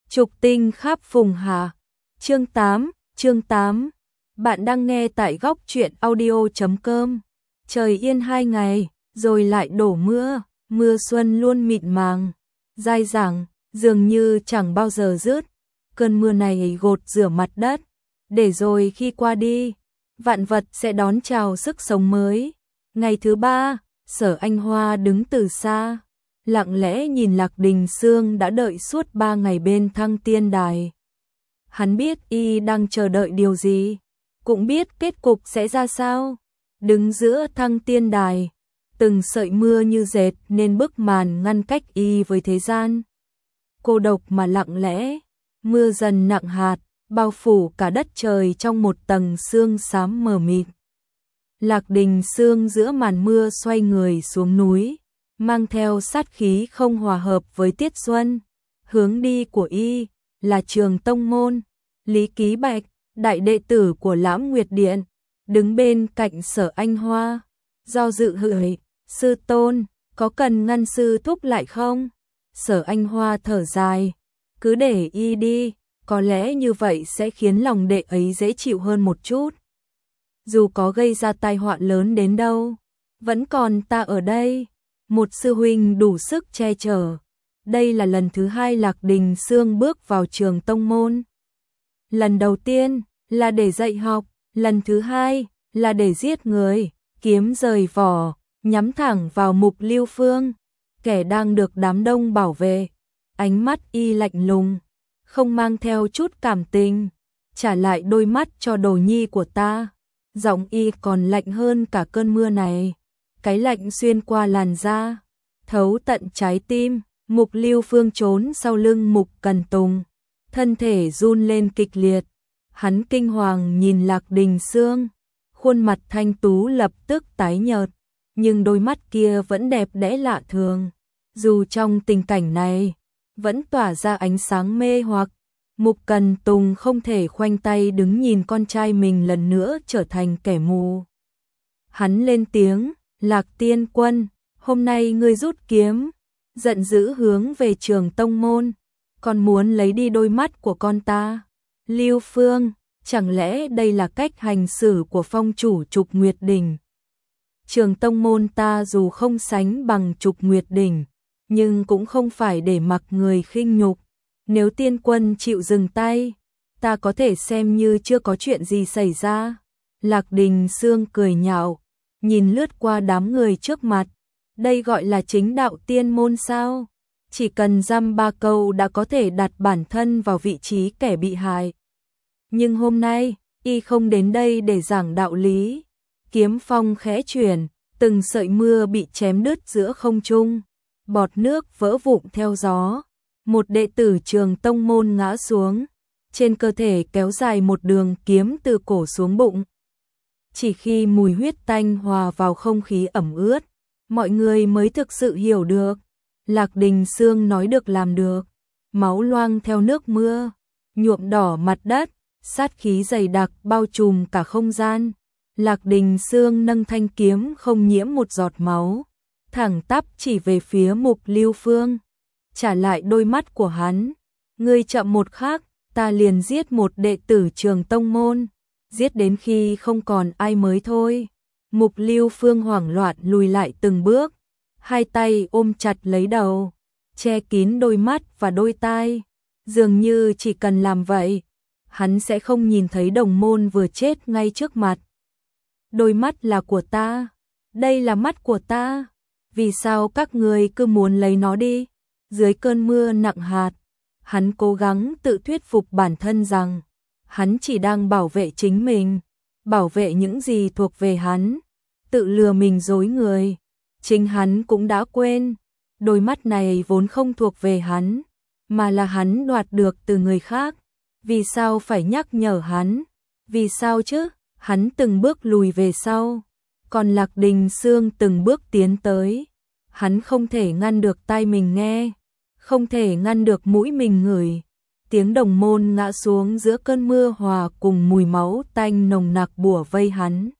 Trục tinh khắp phùng hà. Chương 8. Bạn đang nghe tại góc truyện audio.com. Trời yên 2 ngày, rồi lại đổ mưa, mưa xuân luôn mịn màng, dai dẳng, dường như chẳng bao giờ dứt. Cơn mưa này gột rửa mặt đất, để rồi khi qua đi, vạn vật sẽ đón chào sức sống mới. Ngày thứ 3, Sở Anh Hoa đứng từ xa, lặng lẽ nhìn Lạc Đình Sương đã đợi suốt 3 ngày bên Thăng Tiên Đài. Hắn biết y đang chờ đợi điều gì, cũng biết kết cục sẽ ra sao. Đứng giữa Thăng Tiên Đài, từng sợi mưa như dệt nên bức màn ngăn cách y với thế gian. Cô độc mà lặng lẽ, mưa dần nặng hạt, bao phủ cả đất trời trong một tầng sương xám mờ mịt. Lạc Đình Sương giữa màn mưa xoay người xuống núi, mang theo sát khí không hòa hợp với tiết xuân. Hướng đi của y là Trường Tông Môn. Lý Ký Bạch, đại đệ tử của Lãm Nguyệt Điện, đứng bên cạnh Sở Anh Hoa, do dự hỏi: sư tôn, có cần ngăn sư thúc lại không? Sở Anh Hoa thở dài: cứ để y đi, có lẽ như vậy sẽ khiến lòng đệ ấy dễ chịu hơn một chút. Dù có gây ra tai họa lớn đến đâu, vẫn còn ta ở đây, một sư huynh đủ sức che chở. Đây là lần thứ 2 Lạc Đình Sương bước vào Trường Tông Môn. Lần đầu tiên là để dạy học, lần thứ 2 là để giết người, kiếm rời vỏ, nhắm thẳng vào Mục Lưu Phương, kẻ đang được đám đông bảo vệ. Ánh mắt y lạnh lùng, không mang theo chút cảm tình. Trả lại đôi mắt cho đồ nhi của ta. Giọng y còn lạnh hơn cả cơn mưa này. Cái lạnh xuyên qua làn da, thấu tận trái tim. Mục Lưu Phương trốn sau lưng Mục Cần Tùng, thân thể run lên kịch liệt. Hắn kinh hoàng nhìn Lạc Đình Sương, khuôn mặt thanh tú lập tức tái nhợt, nhưng đôi mắt kia vẫn đẹp đẽ lạ thường. Dù trong tình cảnh này, vẫn tỏa ra ánh sáng mê hoặc. Mục Cần Tùng không thể khoanh tay đứng nhìn con trai mình lần nữa trở thành kẻ mù. Hắn lên tiếng: Lạc Tiên Quân, hôm nay ngươi rút kiếm, giận dữ hướng về Trường Tông Môn, còn muốn lấy đi đôi mắt của con ta. Lưu Phương, chẳng lẽ đây là cách hành xử của phong chủ Trục Nguyệt Đỉnh? Trường Tông Môn ta dù không sánh bằng Trục Nguyệt Đỉnh, nhưng cũng không phải để mặc người khinh nhục. Nếu tiên quân chịu dừng tay, ta có thể xem như chưa có chuyện gì xảy ra. Lạc Đình Sương cười nhạo, nhìn lướt qua đám người trước mặt. Đây gọi là chính đạo tiên môn sao? Chỉ cần dăm 3 câu đã có thể đặt bản thân vào vị trí kẻ bị hại. Nhưng hôm nay, y không đến đây để giảng đạo lý. Kiếm phong khẽ chuyển, từng sợi mưa bị chém đứt giữa không trung, bọt nước vỡ vụn theo gió. Một đệ tử Trường Tông Môn ngã xuống, trên cơ thể kéo dài một đường kiếm từ cổ xuống bụng. Chỉ khi mùi huyết tanh hòa vào không khí ẩm ướt, mọi người mới thực sự hiểu được. Lạc Đình Sương nói được làm được. Máu loang theo nước mưa, nhuộm đỏ mặt đất, sát khí dày đặc bao trùm cả không gian. Lạc Đình Sương nâng thanh kiếm không nhiễm một giọt máu, thẳng tắp chỉ về phía Mục Lưu Phương. Trả lại đôi mắt của hắn. Ngươi chậm một khắc, ta liền giết một đệ tử Trường Tông Môn, giết đến khi không còn ai mới thôi. Mục Lưu Phương hoảng loạn lùi lại từng bước, hai tay ôm chặt lấy đầu, che kín đôi mắt và đôi tai. Dường như chỉ cần làm vậy, hắn sẽ không nhìn thấy đồng môn vừa chết ngay trước mặt. Đôi mắt là của ta, đây là mắt của ta, vì sao các người cứ muốn lấy nó đi? Dưới cơn mưa nặng hạt, hắn cố gắng tự thuyết phục bản thân rằng hắn chỉ đang bảo vệ chính mình, bảo vệ những gì thuộc về hắn, tự lừa mình dối người. Chính hắn cũng đã quên, đôi mắt này vốn không thuộc về hắn, mà là hắn đoạt được từ người khác. Vì sao phải nhắc nhở hắn? Vì sao chứ? Hắn từng bước lùi về sau, còn Lạc Đình Sương từng bước tiến tới. Hắn không thể ngăn được tai mình nghe, không thể ngăn được mũi mình ngửi. Tiếng đồng môn ngã xuống giữa cơn mưa hòa cùng mùi máu tanh nồng nặc bủa vây hắn,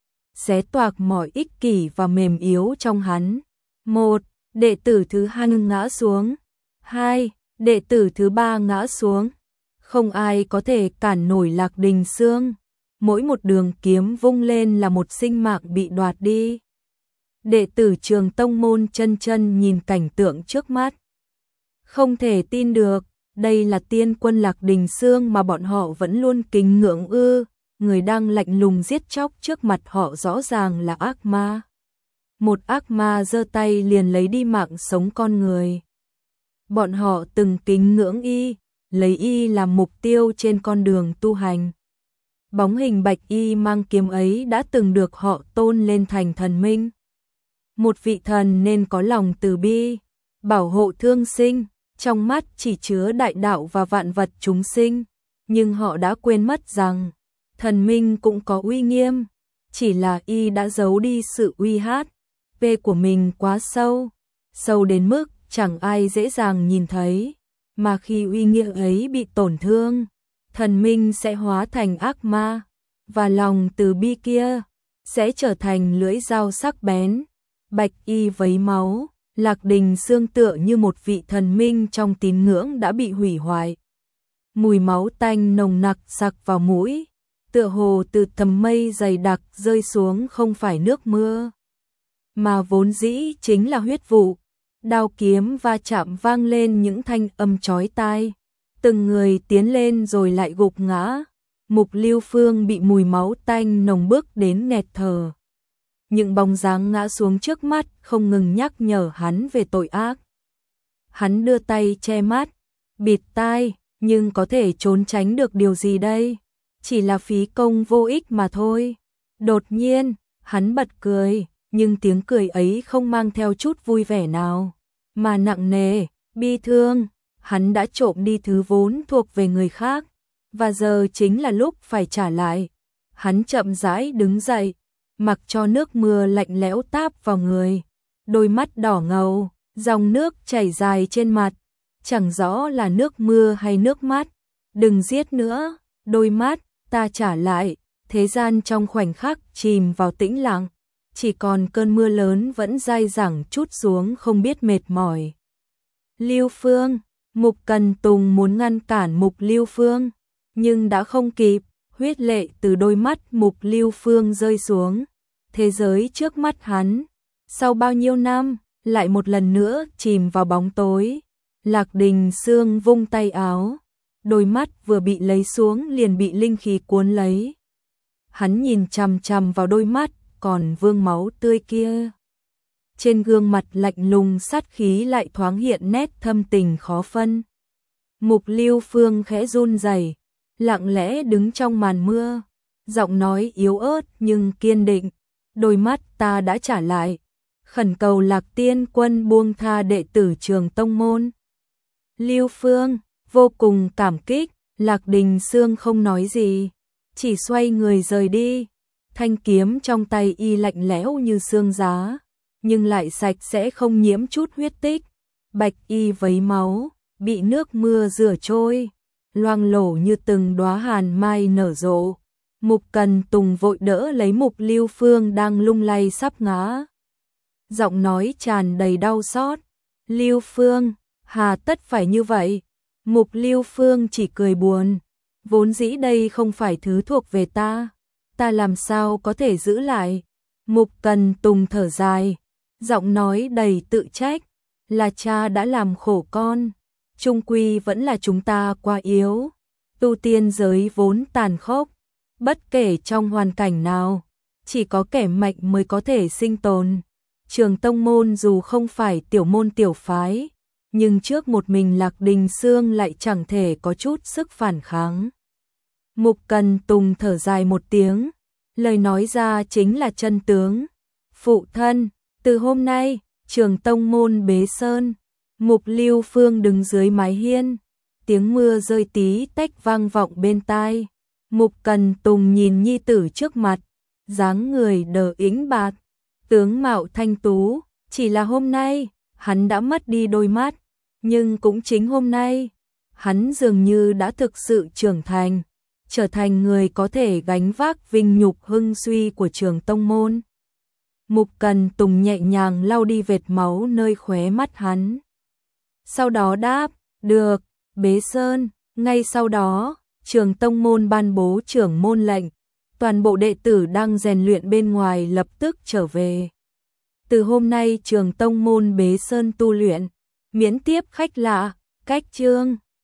xé toạc mọi ích kỷ và mềm yếu trong hắn. 1. Đệ tử thứ 2 ngã xuống. 2. Đệ tử thứ ba ngã xuống, không ai có thể cản nổi Lạc Đình Sương, mỗi một đường kiếm vung lên là một sinh mạng bị đoạt đi. Đệ tử Trường tông môn chân chân nhìn cảnh tượng trước mắt. Không thể tin được, đây là tiên quân Lạc Đình Sương mà bọn họ vẫn luôn kính ngưỡng ư, người đang lạnh lùng giết chóc trước mặt họ rõ ràng là ác ma. Một ác ma giơ tay liền lấy đi mạng sống con người. Bọn họ từng kính ngưỡng y, lấy y làm mục tiêu trên con đường tu hành. Bóng hình bạch y mang kiếm ấy đã từng được họ tôn lên thành thần minh. Một vị thần nên có lòng từ bi, bảo hộ thương sinh, trong mắt chỉ chứa đại đạo và vạn vật chúng sinh, nhưng họ đã quên mất rằng thần minh cũng có uy nghiêm, chỉ là y đã giấu đi sự uy hát của mình quá sâu, sâu đến mức chẳng ai dễ dàng nhìn thấy, mà khi uy nghĩa ấy bị tổn thương, thần minh sẽ hóa thành ác ma, và lòng từ bi kia sẽ trở thành lưỡi dao sắc bén. Bạch y vấy máu, Lạc Đình Sương tựa như một vị thần minh trong tín ngưỡng đã bị hủy hoại. Mùi máu tanh nồng nặc sặc vào mũi, tựa hồ từ tầm mây dày đặc rơi xuống không phải nước mưa, mà vốn dĩ chính là huyết vụ. Đao kiếm va chạm vang lên những thanh âm chói tai, từng người tiến lên rồi lại gục ngã. Mục Lưu Phương bị mùi máu tanh nồng bức đến nghẹt thở. Những bóng dáng ngã xuống trước mắt không ngừng nhắc nhở hắn về tội ác. Hắn đưa tay che mắt, bịt tai, nhưng có thể trốn tránh được điều gì đây? Chỉ là phí công vô ích mà thôi. Đột nhiên, hắn bật cười, nhưng tiếng cười ấy không mang theo chút vui vẻ nào, mà nặng nề, bi thương. Hắn đã trộm đi thứ vốn thuộc về người khác, và giờ chính là lúc phải trả lại. Hắn chậm rãi đứng dậy, mặc cho nước mưa lạnh lẽo táp vào người, đôi mắt đỏ ngầu, dòng nước chảy dài trên mặt, chẳng rõ là nước mưa hay nước mắt. Đừng giết nữa, đôi mắt, ta trả lại. Thế gian trong khoảnh khắc chìm vào tĩnh lặng, chỉ còn cơn mưa lớn vẫn dai dẳng trút xuống không biết mệt mỏi. Lưu Phương, Mục Cần Tùng muốn ngăn cản Mục Lưu Phương, nhưng đã không kịp, huyết lệ từ đôi mắt Mục Lưu Phương rơi xuống. Thế giới trước mắt hắn, sau bao nhiêu năm, lại một lần nữa chìm vào bóng tối. Lạc Đình Sương vung tay áo, đôi mắt vừa bị lấy xuống liền bị linh khí cuốn lấy. Hắn nhìn chằm chằm vào đôi mắt còn vương máu tươi kia. Trên gương mặt lạnh lùng sát khí lại thoáng hiện nét thâm tình khó phân. Mục Lưu Phương khẽ run rẩy, lặng lẽ đứng trong màn mưa, giọng nói yếu ớt nhưng kiên định. Đôi mắt ta đã trả lại, khẩn cầu Lạc Tiên Quân buông tha đệ tử Trường tông môn. Lưu Phương vô cùng cảm kích. Lạc Đình Sương không nói gì, chỉ xoay người rời đi. Thanh kiếm trong tay y lạnh lẽo như xương giá, nhưng lại sạch sẽ không nhiễm chút huyết tích. Bạch y vấy máu, bị nước mưa rửa trôi, loang lổ như từng đóa hàn mai nở rộ. Mục Cần Tùng vội đỡ lấy Mục Lưu Phương đang lung lay sắp ngã. Giọng nói tràn đầy đau xót. Lưu Phương, hà tất phải như vậy? Mục Lưu Phương chỉ cười buồn. Vốn dĩ đây không phải thứ thuộc về ta, ta làm sao có thể giữ lại? Mục Cần Tùng thở dài, giọng nói đầy tự trách. Là cha đã làm khổ con, chung quy vẫn là chúng ta quá yếu. Tu tiên giới vốn tàn khốc, bất kể trong hoàn cảnh nào, chỉ có kẻ mạnh mới có thể sinh tồn. Trường tông môn dù không phải tiểu môn tiểu phái, nhưng trước một mình Lạc Đình Sương lại chẳng thể có chút sức phản kháng. Mục Cần Tùng thở dài một tiếng, lời nói ra chính là chân tướng. Phụ thân, từ hôm nay, Trường tông môn bế sơn. Mục Lưu Phương đứng dưới mái hiên, tiếng mưa rơi tí tách vang vọng bên tai. Mục Cần Tùng nhìn nhi tử trước mặt, dáng người đờ ĩnh bạt, tướng mạo thanh tú. Chỉ là hôm nay, hắn đã mất đi đôi mắt, nhưng cũng chính hôm nay, hắn dường như đã thực sự trưởng thành, trở thành người có thể gánh vác vinh nhục hưng suy của Trường tông môn. Mục Cần Tùng nhẹ nhàng lau đi vệt máu nơi khóe mắt hắn. Sau đó đáp, Được, bế sơn, ngay sau đó, trường tông môn ban bố trưởng môn lệnh, toàn bộ đệ tử đang rèn luyện bên ngoài lập tức trở về. Từ hôm nay trường tông môn bế sơn tu luyện, miễn tiếp khách lạ, cách chương